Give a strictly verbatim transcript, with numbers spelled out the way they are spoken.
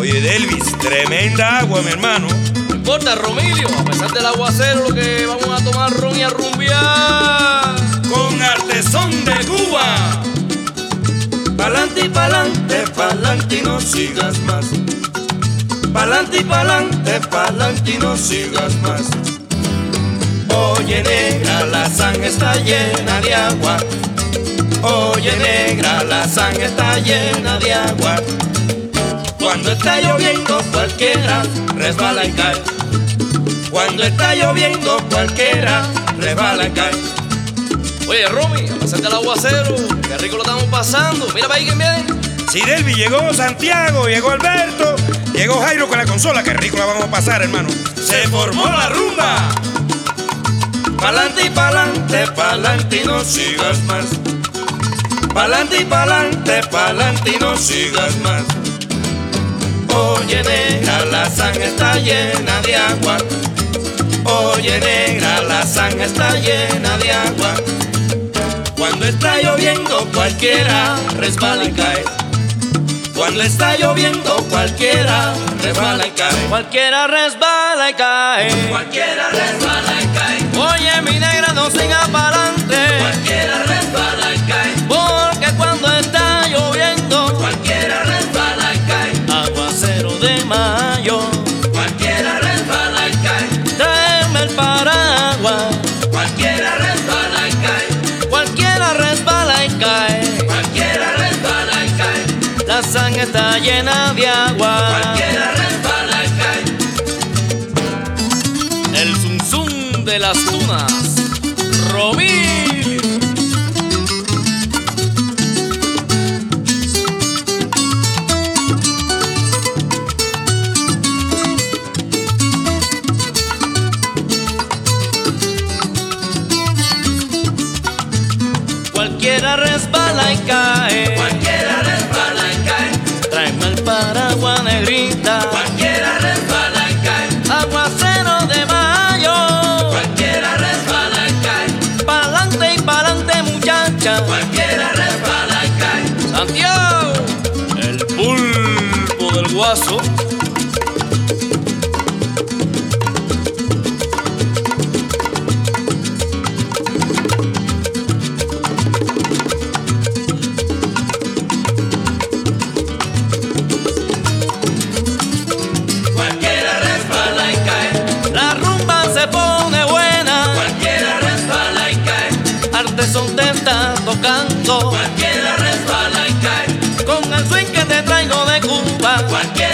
Oye, Delvis, tremenda agua, mi hermano. No importa, Romilio, a pesar del aguacero, lo que vamos a tomar ron y a rumbear con Artesón de Cuba. Pa'lante y pa'lante, pa'lante y no sigas más. Pa'lante y pa'lante, pa'lante y no sigas más. Oye, negra, la sangre está llena de agua. Oye, negra, la sangre está llena de agua. Cuando está lloviendo cualquiera resbala y cae. Cuando está lloviendo cualquiera resbala y cae. Oye, Romy, a pesar del aguacero, qué rico lo estamos pasando. Mira para ahí quién viene. Sí, Delvis, llegó Santiago, llegó Alberto, llegó Jairo con la consola. Qué rico la vamos a pasar, hermano. Se formó la rumba. Pa'lante y pa'lante, pa'lante y no sigas más. Pa'lante y pa'lante, pa'lante y no sigas más. Oye, negra, la sangre está llena de agua. Oye, negra, la sangre está llena de agua. Cuando está lloviendo cualquiera resbala y cae. Cuando está lloviendo cualquiera resbala y cae. Cualquiera resbala y cae. Cualquiera resbala y cae. Oye, mi negra, no siga pa'lante. Cualquiera resbala y cae. Porque cuando está lloviendo cualquiera resbala y cae. Aguacero de mayo. Cualquiera resbala y cae. Tráeme el paraguas. Cualquiera resbala y cae. Cualquiera resbala y cae. Cualquiera resbala y cae. La sangre está llena de agua. Cualquiera resbala y cae. El zum zum de las tunas. Romilio. Cualquiera resbala y cae. Cualquiera resbala y cae. Tráeme el paraguas, negrita. Cualquiera resbala y cae. Aguacero de mayo. Cualquiera resbala y cae. Pa'lante y pa'lante, muchacha. Cualquiera resbala y cae. Santiago, el pulpo del guaso. Cualquiera resbala y cae. La rumba se pone buena. Cualquiera resbala y cae. Artesón te está tocando. Cualquiera resbala y cae. Con el swing que te traigo de Cuba. Cualquiera